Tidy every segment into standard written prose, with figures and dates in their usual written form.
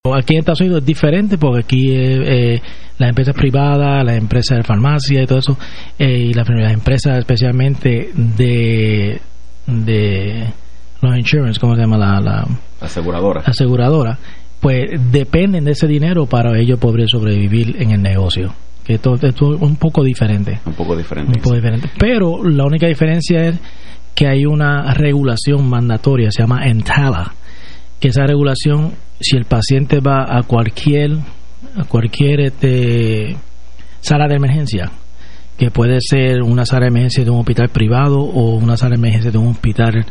Aquí en Estados Unidos es diferente porque aquí las empresas privadas, las empresas de farmacia y todo eso, y las empresas especialmente de los insurance, ¿cómo se llama? La aseguradora, pues dependen de ese dinero para ellos poder sobrevivir en el negocio. Que esto es un poco diferente. Un poco diferente. Pero la única diferencia es que hay una regulación mandatoria, se llama EMTALA, que esa regulación, si el paciente va a cualquier sala de emergencia, que puede ser una sala de emergencia de un hospital privado o una sala de emergencia de un hospital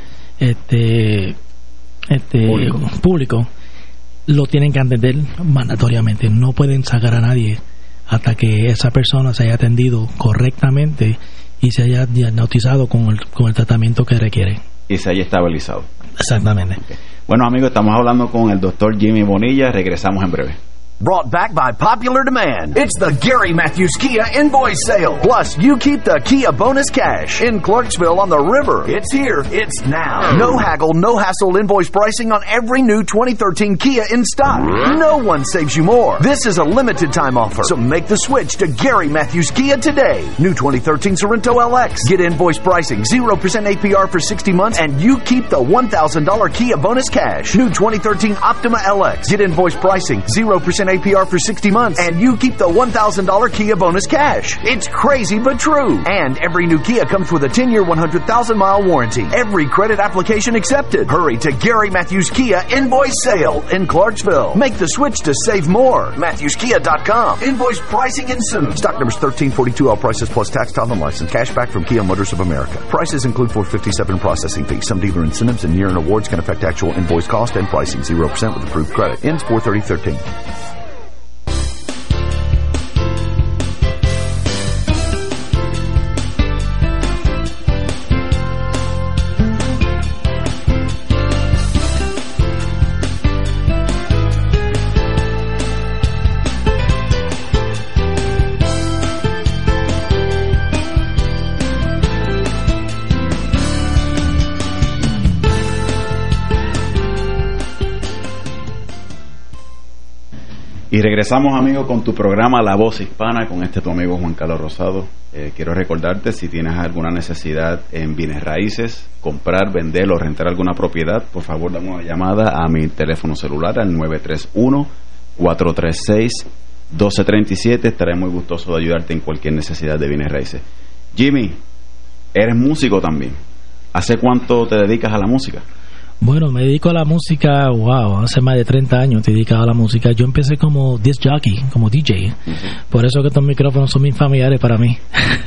público, lo tienen que atender mandatoriamente. No pueden sacar a nadie hasta que esa persona se haya atendido correctamente y se haya diagnosticado con el tratamiento que requiere. Y se haya estabilizado. Exactamente. Okay. Bueno, amigos, estamos hablando con el doctor Jimmy Bonilla. Regresamos en breve. Brought back by popular demand, it's the Gary Matthews Kia Invoice Sale. Plus, you keep the Kia bonus cash in Clarksville on the river. It's here. It's now. No haggle, no hassle invoice pricing on every new 2013 Kia in stock. No one saves you more. This is a limited time offer, so make the switch to Gary Matthews Kia today. New 2013 Sorento LX. Get invoice pricing, 0% APR for 60 months, and you keep the $1,000 Kia bonus cash. New 2013 Optima LX. Get invoice pricing, 0% APR for 60 months, and you keep the $1,000 Kia bonus cash. It's crazy but true. And every new Kia comes with a 10-year, 100,000-mile warranty. Every credit application accepted. Hurry to Gary Matthews Kia Invoice Sale in Clarksville. Make the switch to save more. MatthewsKia.com. Invoice pricing ensues. Stock numbers 1342, all prices plus tax, title, and license. Cash back from Kia Motors of America. Prices include $457 processing fees. Some dealer incentives and year-end awards can affect actual invoice cost and pricing. 0% with approved credit. Ends 4/30/13. Y regresamos, amigos, con tu programa La Voz Hispana, con tu amigo Juan Carlos Rosado. Quiero recordarte, si tienes alguna necesidad en bienes raíces, comprar, vender o rentar alguna propiedad, por favor dame una llamada a mi teléfono celular al 931-436-1237. Estaré muy gustoso de ayudarte en cualquier necesidad de bienes raíces. Jimmy, eres músico también. ¿Hace cuánto te dedicas a la música? Bueno, me dedico a la música, hace más de 30 años te dedicado a la música. Yo empecé como disc jockey, como DJ. Por eso que estos micrófonos son muy familiares para mí.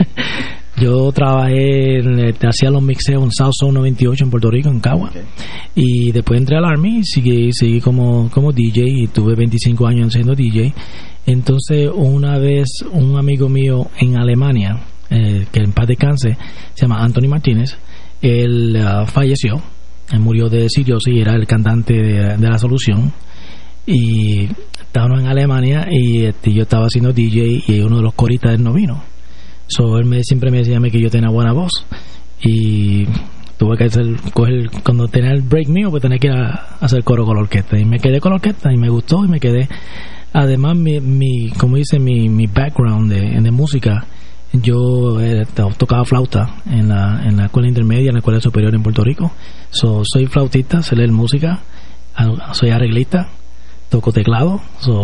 Yo trabajé, hacía los mixeos en South Zone 98 en Puerto Rico, en Cagua. Y después entré al Army y seguí como DJ y tuve 25 años siendo DJ. Entonces, una vez un amigo mío en Alemania, que en paz descanse, se llama Anthony Martínez, él falleció. Él murió de cirrosis, era el cantante de La Solución, y estábamos en Alemania y yo estaba haciendo DJ y uno de los coristas del no vino. Él siempre me decía que yo tenía buena voz y tuve que cuando tenía el break mío, pues tenía que ir a hacer coro con la orquesta, y me quedé con la orquesta y me gustó y me quedé. Además, como dice, mi background de música, yo tocaba flauta en la escuela intermedia, en la escuela superior en Puerto Rico. Soy flautista, sé leer música, soy arreglista, toco teclado,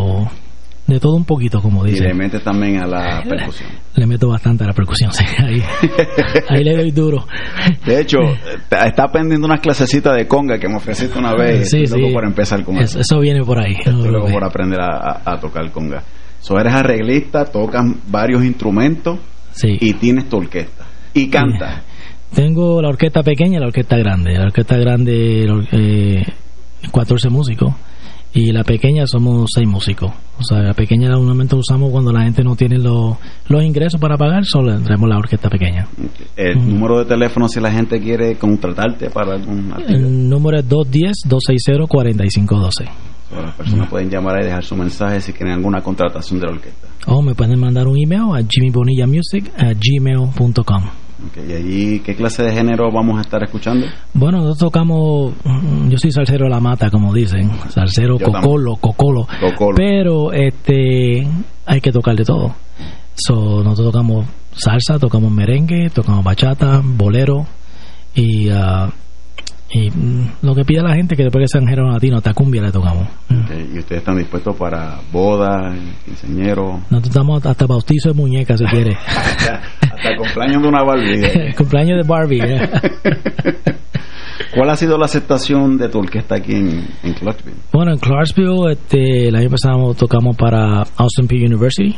de todo un poquito, como dice. Y le metes también a la percusión. Le meto bastante a la percusión, sí. Ahí le doy duro. De hecho, está aprendiendo unas clasecitas de conga que me ofreciste una vez. Sí, Estoy loco por empezar con eso. Eso viene por ahí. Estoy loco por aprender a tocar conga. Eres arreglista, tocas varios instrumentos. Sí. Y tienes tu orquesta y cantas. Tengo la orquesta pequeña y la orquesta grande. La orquesta grande 14 músicos y la pequeña somos 6 músicos. O sea, la pequeña normalmente usamos cuando la gente no tiene los ingresos para pagar, solo tenemos la orquesta pequeña. El número de teléfono, si la gente quiere contratarte para algún artista. El número es 210-260-4512. Las personas pueden llamar y dejar su mensaje si quieren alguna contratación de la orquesta. O me pueden mandar un email a jimmybonillamusic@gmail.com. Okay. ¿Y allí qué clase de género vamos a estar escuchando? Bueno, nosotros tocamos, yo soy salsero de la mata, como dicen, salsero cocolo, pero hay que tocar de todo. Nosotros tocamos salsa, tocamos merengue, tocamos bachata, bolero y lo que pide la gente, que después que sea en género latino, hasta cumbia le tocamos. Okay. ¿Y ustedes están dispuestos para bodas, quinceañeros? Nosotros estamos hasta bautizo de muñeca, si quiere. hasta cumpleaños de una Barbie. Cumpleaños de Barbie. ¿Cuál ha sido la aceptación de tu orquesta aquí en Clarksville? Bueno, en Clarksville el año pasado tocamos para Austin Peay University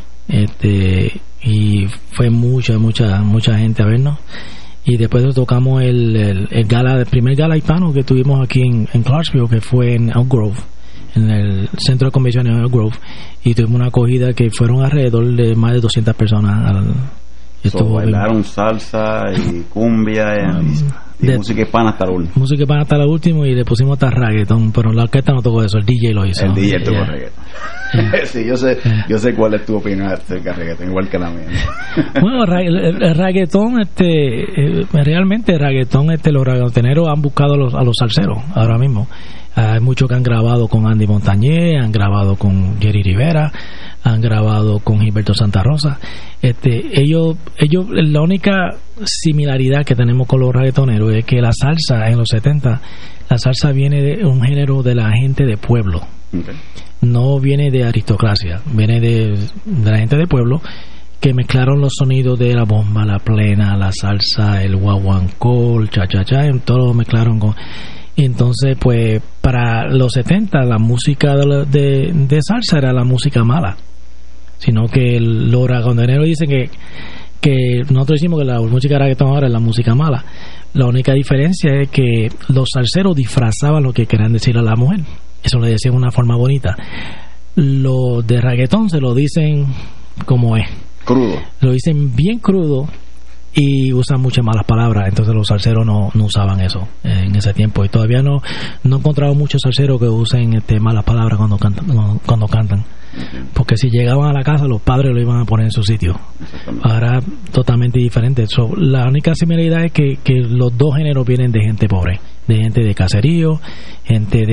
y fue mucha gente a vernos. Y después tocamos el primer gala hispano que tuvimos aquí en Clarksville, que fue en Elk Grove, en el centro de convenciones de Elk Grove, y tuvimos una acogida que fueron alrededor de más de 200 personas. Bailaron salsa y cumbia y música hispana hasta el último. Música hispana hasta el último, y le pusimos hasta reggaetón, pero la orquesta no tocó eso, el DJ lo hizo. El DJ tocó reggaetón. Sí, yo sé cuál es tu opinión acerca del reggaetón, igual que la mía. Bueno, el reggaetón, realmente el reggaetón, los reggaetoneros han buscado a los salseros ahora mismo. Hay muchos que han grabado con Andy Montañez, han grabado con Jerry Rivera, han grabado con Gilberto Santa Rosa. Ellos, la única similaridad que tenemos con los reggaetoneros es que la salsa en los 70, la salsa viene de un género de la gente de pueblo. Okay. No viene de aristocracia, viene de la gente de pueblo, que mezclaron los sonidos de la bomba, la plena, la salsa, el guaguancó, el cha-cha-cha, todo lo mezclaron con... Entonces, pues, para los 70 la música de salsa era la música mala, sino que los reggaetoneros dicen que nosotros decimos que la música de reggaetón ahora es la música mala. La única diferencia es que los salseros disfrazaban lo que querían decir a la mujer. Eso lo decían de una forma bonita. Los de reggaetón se lo dicen como es. Crudo. Lo dicen bien crudo y usan muchas malas palabras. Entonces los salseros no usaban eso en ese tiempo. Y todavía no he encontrado muchos salseros que usen malas palabras cuando cantan. Porque si llegaban a la casa, los padres lo iban a poner en su sitio. Ahora totalmente diferente. La única similaridad es que los dos géneros vienen de gente pobre, de gente de caserío, gente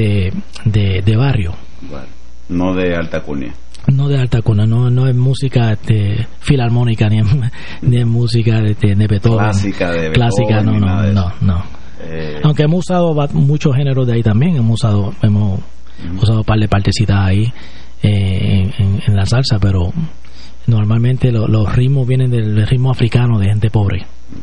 de barrio. Bueno, no de alta cuna. No de alta cuna, no es música filarmónica, ni es música de Beethoven. Clásica, no. Aunque hemos usado muchos géneros de ahí también, hemos usado un par de partecitas ahí en la salsa, pero normalmente los ritmos vienen del ritmo africano de gente pobre.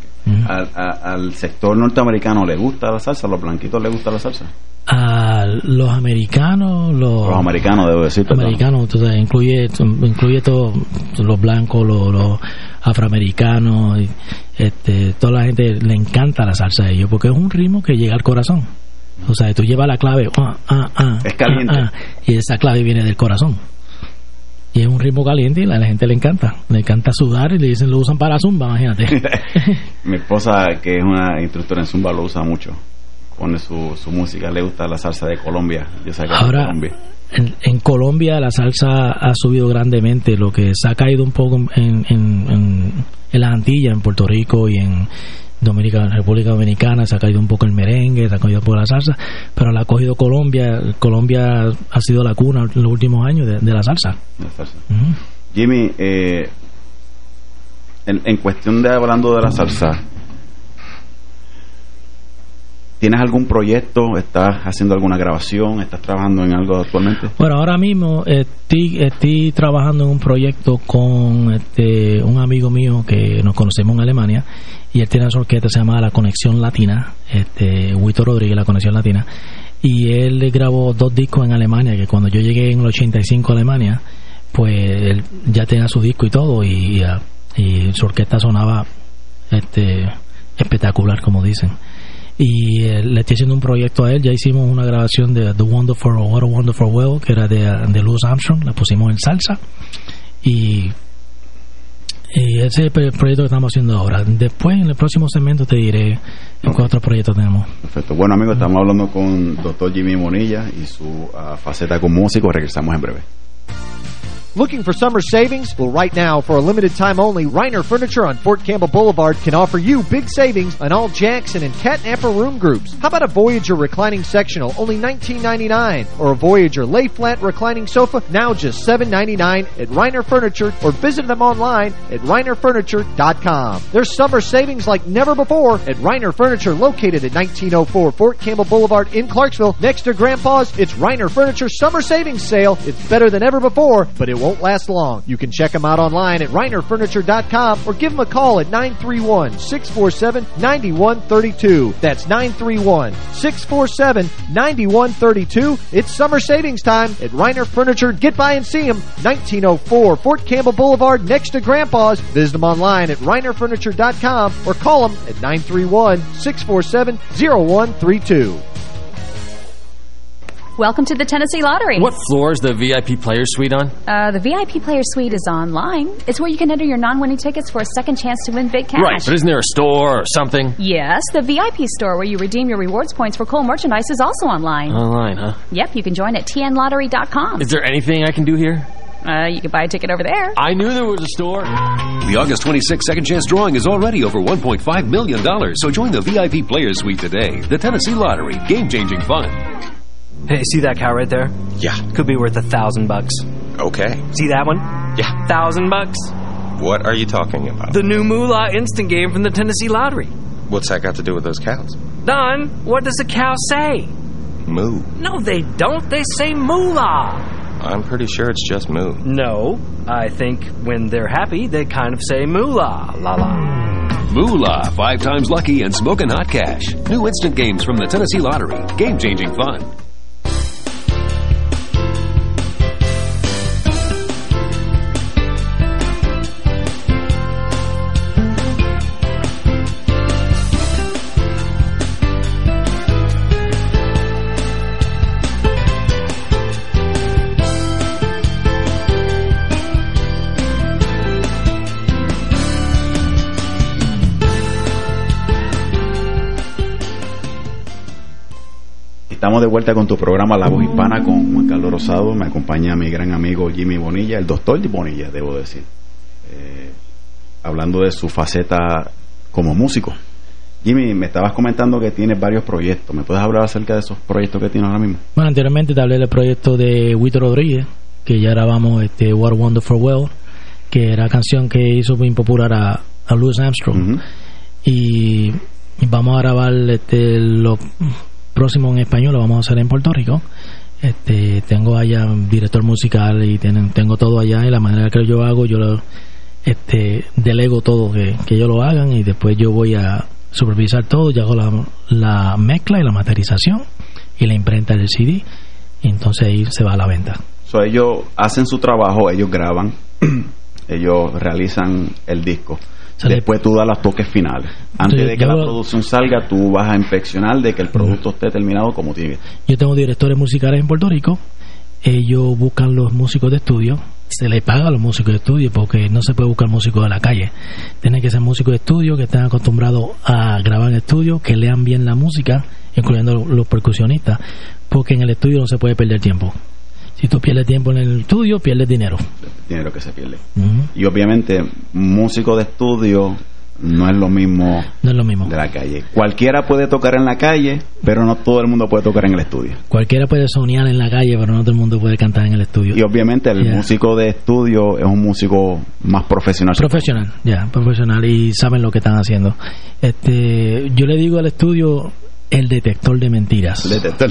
Al sector norteamericano le gusta la salsa, a los blanquitos le gusta la salsa. A los americanos, debo decir, americanos, entonces incluye todos los blancos, los afroamericanos, toda la gente le encanta la salsa a ellos porque es un ritmo que llega al corazón. O sea, tú llevas la clave, es caliente, y esa clave viene del corazón. Y es un ritmo caliente y a la gente le encanta sudar, y le dicen, lo usan para zumba, imagínate. Mi esposa, que es una instructora en zumba, lo usa mucho. Pone su música, le gusta la salsa de Colombia. Yo sé que ahora, en Colombia la salsa ha subido grandemente. Lo que se ha caído un poco en las Antillas, en Puerto Rico y en República Dominicana, se ha caído un poco el merengue, se ha caído un poco la salsa, pero la ha cogido Colombia. Colombia ha sido la cuna en los últimos años de la salsa. Jimmy, en cuestión de hablando de la salsa, ¿tienes algún proyecto? ¿Estás haciendo alguna grabación? ¿Estás trabajando en algo actualmente? Bueno, ahora mismo estoy trabajando en un proyecto con un amigo mío que nos conocemos en Alemania, y él tiene una orquesta que se llama La Conexión Latina, Huito Rodríguez, La Conexión Latina, y él grabó 2 discos en Alemania, que cuando yo llegué en el 85 a Alemania, pues él ya tenía su disco y todo, y su orquesta sonaba espectacular, como dicen. Y le estoy haciendo un proyecto a él. Ya hicimos una grabación de What a Wonderful World, que era de Louis Armstrong, la pusimos en salsa, y ese es el proyecto que estamos haciendo ahora. Después, en el próximo segmento, te diré en qué otro proyecto tenemos. Perfecto. Bueno, amigos, estamos hablando con Dr. Jimmy Monilla y su faceta como músico. Regresamos en breve. Looking for summer savings? Well, right now, for a limited time only, Reiner Furniture on Fort Campbell Boulevard can offer you big savings on all Jackson and Catnapper room groups. How about a Voyager reclining sectional, only $19.99, or a Voyager lay-flat reclining sofa, now just $7.99 at Reiner Furniture, or visit them online at reinerfurniture.com. There's summer savings like never before at Reiner Furniture, located at 1904 Fort Campbell Boulevard in Clarksville, next to Grandpa's. It's Reiner Furniture Summer Savings Sale. It's better than ever before, but it won't last long. You can check them out online at reinerfurniture.com or give them a call at 931-647-9132. That's 931-647-9132. It's summer savings time at Reiner Furniture. Get by and see them. 1904 Fort Campbell Boulevard, next to Grandpa's. Visit them online at reinerfurniture.com or call them at 931-647-0132. Welcome to the Tennessee Lottery. What floor is the VIP Player Suite on? The VIP Player Suite is online. It's where you can enter your non-winning tickets for a second chance to win big cash. Right, but isn't there a store or something? Yes, the VIP store where you redeem your rewards points for cool merchandise is also online. Online, huh? Yep, you can join at tnlottery.com. Is there anything I can do here? You can buy a ticket over there. I knew there was a store. The August 26th Second Chance Drawing is already over $1.5 million, so join the VIP Player Suite today. The Tennessee Lottery, game-changing fun. Hey, see that cow right there? Yeah. Could be worth $1,000. Okay. See that one? Yeah. $1,000. What are you talking about? The new Moolah instant game from the Tennessee Lottery. What's that got to do with those cows? Don, what does the cow say? Moo. No, they don't. They say Moolah. I'm pretty sure it's just moo. No, I think when they're happy, they kind of say Moolah. La la. Moolah, 5 times lucky and smoking hot cash. New instant games from the Tennessee Lottery. Game-changing fun. Estamos de vuelta con tu programa La Voz Hispana con Juan Carlos Rosado. Me acompaña mi gran amigo Jimmy Bonilla, el doctor Bonilla, debo decir, hablando de su faceta como músico. Jimmy, me estabas comentando que tienes varios proyectos. ¿Me puedes hablar acerca de esos proyectos que tienes ahora mismo? Bueno, anteriormente te hablé del proyecto de Wito Rodríguez, que ya grabamos What a Wonderful World, que era canción que hizo muy popular a Louis Armstrong. Y vamos a grabar lo próximo en español, lo vamos a hacer en Puerto Rico. Tengo allá un director musical y tengo todo allá, y la manera que yo hago, yo lo delego todo, que ellos lo hagan, y después yo voy a supervisar todo. Yo hago la mezcla y la masterización y la imprenta del CD, y entonces ahí se va a la venta. So, ellos hacen su trabajo, ellos graban, ellos realizan el disco. Después tú das los toques finales. Antes de que la producción salga, tú vas a inspeccionar de que el producto esté terminado como tiene. Yo tengo directores musicales en Puerto Rico. Ellos buscan los músicos de estudio. Se les paga a los músicos de estudio, porque no se puede buscar músicos de la calle. Tienen que ser músicos de estudio que estén acostumbrados a grabar en estudio, que lean bien la música, incluyendo los percusionistas, porque en el estudio no se puede perder tiempo. Si tú pierdes tiempo en el estudio, pierdes dinero. Dinero que se pierde. Y obviamente, músico de estudio no es lo mismo de la calle. Cualquiera puede tocar en la calle, pero no todo el mundo puede tocar en el estudio. Cualquiera puede soñar en la calle, pero no todo el mundo puede cantar en el estudio. Y obviamente el músico de estudio es un músico más profesional. Profesional, y saben lo que están haciendo. Yo le digo al estudio: el detector de mentiras.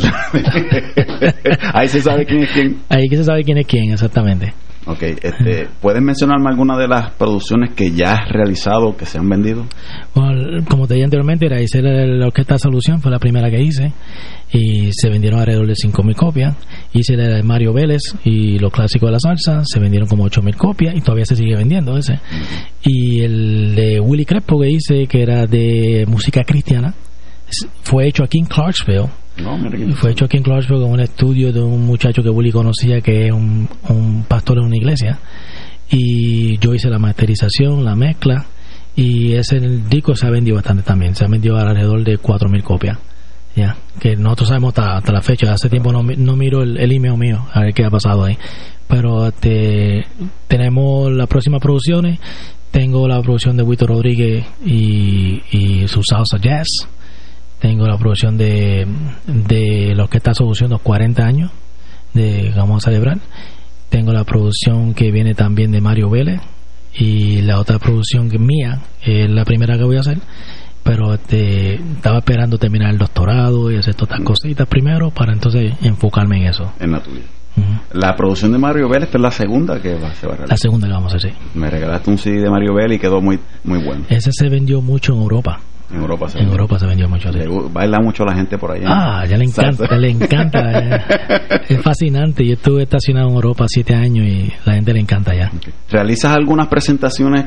Ahí se sabe quién es quién. Ahí que se sabe quién es quién, exactamente. Okay, ¿puedes mencionarme alguna de las producciones que ya has realizado, que se han vendido? Bueno, como te dije anteriormente, hice la Orquesta Solución, fue la primera que hice, y se vendieron alrededor de 5,000 copias. Hice la de Mario Vélez y los clásicos de la salsa, se vendieron como 8,000 copias, y todavía se sigue vendiendo ese. Y el de Willy Crespo que hice, que era de música cristiana, fue hecho aquí en Clarksville. Fue hecho aquí en Clarksville con un estudio de un muchacho que Willy conocía, que es un pastor en una iglesia, y yo hice la masterización, la mezcla, y ese disco se ha vendido bastante también. Se ha vendido alrededor de 4,000 copias, que nosotros sabemos hasta la fecha. Hace tiempo no miro el email mío a ver qué ha pasado ahí, pero tenemos las próximas producciones. Tengo la producción de Huito Rodríguez y su salsa jazz. Tengo la producción de lo que está solucionando 40 años que vamos a celebrar. Tengo la producción que viene también de Mario Vélez, y la otra producción que es mía, es la primera que voy a hacer, pero estaba esperando terminar el doctorado y hacer todas estas cositas primero para entonces enfocarme en eso. En la tuya. La producción de Mario Vélez, esta es la segunda que se va a realizar. La segunda que vamos a hacer, sí. Me regalaste un CD de Mario Vélez y quedó muy bueno. Ese se vendió mucho en Europa. En Europa se vendió mucho. Sí. Baila mucho la gente por allá. Ya le encanta. Es fascinante. Yo estuve estacionado en Europa 7 años y la gente le encanta allá. Okay. ¿Realizas algunas presentaciones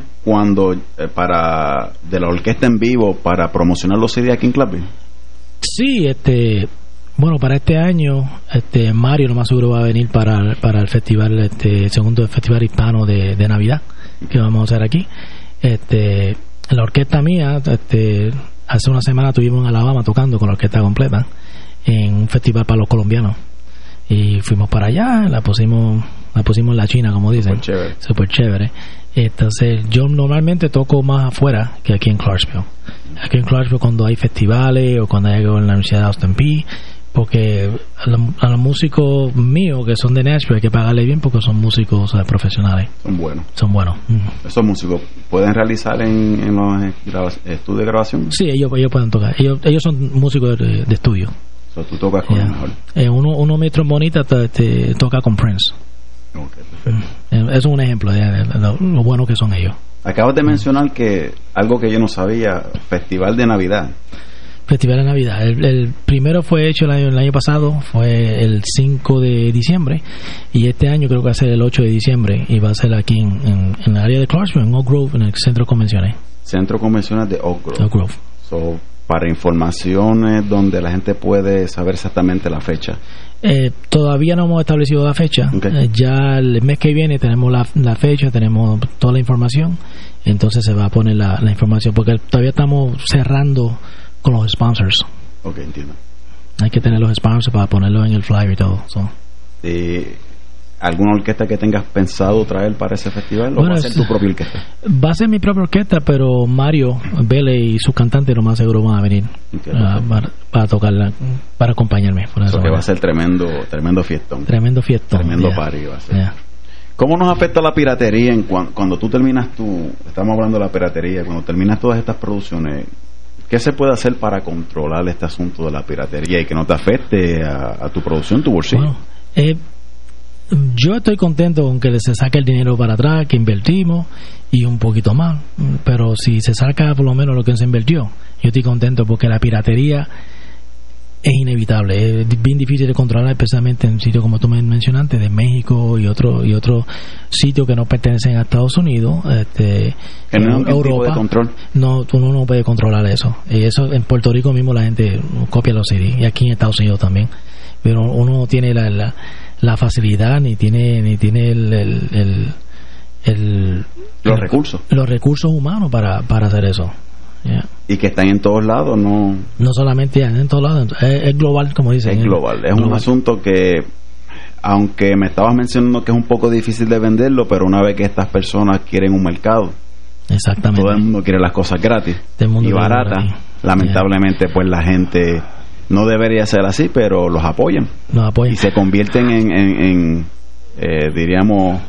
de la orquesta en vivo para promocionar los CD aquí en Clarksville? Sí, bueno, para este año, Mario lo más seguro va a venir para el festival, segundo festival hispano de Navidad que vamos a hacer aquí. La orquesta mía, hace una semana estuvimos en Alabama tocando con la orquesta completa en un festival para los colombianos, y fuimos para allá, la pusimos en la China, como dicen. Super chévere. Entonces yo normalmente toco más afuera que aquí en Clarksville. Aquí en Clarksville cuando hay festivales o cuando hay algo en la Universidad de Austin Peay, porque a los músicos míos que son de Nashville hay que pagarle bien porque son músicos profesionales. Son buenos. ¿Esos músicos pueden realizar en los estudios de grabación? Sí, ellos pueden tocar. Ellos son músicos de estudio. So, ¿tú tocas con el mejor? Uno de mis trombonistas toca con Prince. Okay, perfecto. Eso es un ejemplo de lo bueno que son ellos. Acabas de mencionar que algo que yo no sabía, Festival de Navidad. Festival de Navidad. El primero fue hecho el año pasado, fue el 5 de diciembre, y este año creo que va a ser el 8 de diciembre, y va a ser aquí en el área de Clarksville, en Oak Grove, en el Centro de Convenciones. Centro de Convenciones de Oak Grove. Oak Grove. So, para informaciones donde la gente puede saber exactamente la fecha. Todavía no hemos establecido la fecha. Okay. Ya el mes que viene tenemos la fecha, tenemos toda la información, entonces se va a poner la información, porque todavía estamos cerrando con los sponsors. Ok, entiendo. Hay que tener los sponsors para ponerlos en el flyer y todo. ¿Alguna orquesta que tengas pensado traer para ese festival? ¿O va a ser tu propia orquesta? Va a ser mi propia orquesta, pero Mario Vélez y sus cantantes lo más seguro van a venir para tocarla, para acompañarme. Porque va a ser tremendo fiestón. Tremendo fiestón. Tremendo party va a ser. ¿Cómo nos afecta la piratería cuando tú terminas estamos hablando de la piratería, cuando terminas todas estas producciones? ¿Qué se puede hacer para controlar este asunto de la piratería y que no te afecte a tu producción, tu bolsillo? Bueno, yo estoy contento con que se saque el dinero para atrás, que invertimos y un poquito más, pero si se saca por lo menos lo que se invirtió, yo estoy contento, porque la piratería es inevitable, es bien difícil de controlar, especialmente en sitios como tú me mencionaste, de México y otros sitios que no pertenecen a Estados Unidos, en Europa. De control. No, uno no puede controlar eso. Y eso en Puerto Rico mismo la gente copia los CD, y aquí en Estados Unidos también, pero uno no tiene la facilidad ni tiene los recursos humanos para hacer eso. Yeah. Y que están en todos lados, no solamente en todos lados, es global, como dicen. Es global, es un asunto que, aunque me estabas mencionando que es un poco difícil de venderlo, pero una vez que estas personas quieren un mercado, exactamente, todo el mundo quiere las cosas gratis y baratas, lamentablemente pues la gente no debería ser así, pero los apoyan y se convierten en diríamos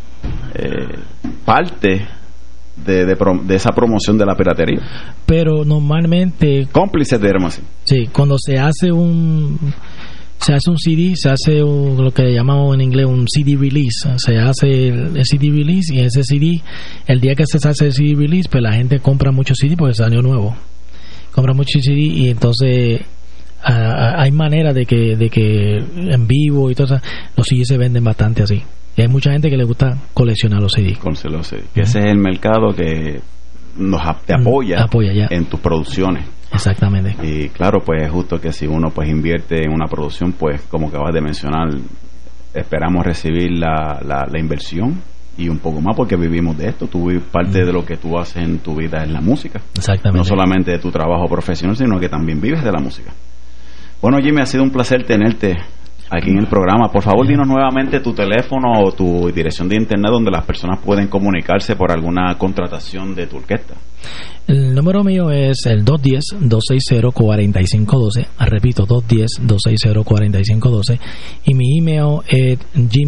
parte de esa promoción de la piratería. Pero normalmente cómplices, diríamos así. Sí, cuando se hace un CD, se hace lo que llamamos en inglés un CD release. Se hace el CD release, y ese CD, el día que se hace el CD release, pues la gente compra mucho CD porque salió nuevo. Compra mucho CD, y entonces hay manera de que en vivo y todo eso, los CD se venden bastante así. Y hay mucha gente que le gusta coleccionar los CD. Que ese es el mercado que te apoya ya en tus producciones. Exactamente. Y claro, pues es justo que si uno pues invierte en una producción, pues como acabas de mencionar, esperamos recibir la inversión y un poco más, porque vivimos de esto. Parte de lo que tú haces en tu vida es la música. Exactamente. No solamente de tu trabajo profesional, sino que también vives de la música. Bueno, Jimmy, ha sido un placer tenerte aquí en el programa. Por favor, dinos nuevamente tu teléfono o tu dirección de internet donde las personas pueden comunicarse por alguna contratación de tu orquesta. El número mío es el 210-260-4512. Repito, 210-260-4512. Y mi email es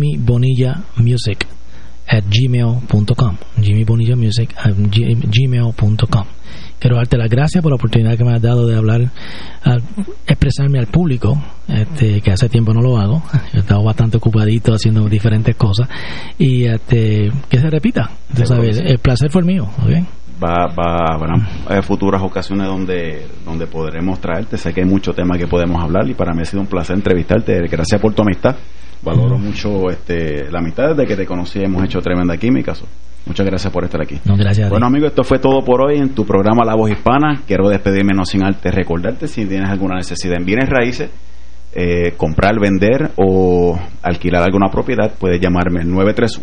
jimmybonillamusic@gmail.com. jimmybonillamusic@gmail.com. Quiero darte las gracias por la oportunidad que me has dado de hablar, expresarme al público, que hace tiempo no lo hago. He estado bastante ocupadito haciendo diferentes cosas. Y que se repita. Tú sabes, el placer fue el mío. ¿Okay? Habrán futuras ocasiones donde podremos traerte. Sé que hay muchos temas que podemos hablar y para mí ha sido un placer entrevistarte. Gracias por tu amistad. Valoro mucho la amistad. Desde que te conocí hemos hecho tremenda química. Muchas gracias por estar aquí. No, gracias a ti. Bueno, amigos, esto fue todo por hoy en tu programa La Voz Hispana. Quiero despedirme no sin antes recordarte, si tienes alguna necesidad en bienes raíces, comprar, vender o alquilar alguna propiedad, puedes llamarme al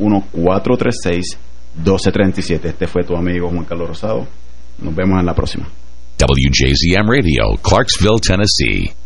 931-436-1237. Este fue tu amigo Juan Carlos Rosado. Nos vemos en la próxima. WJZM Radio, Clarksville, Tennessee.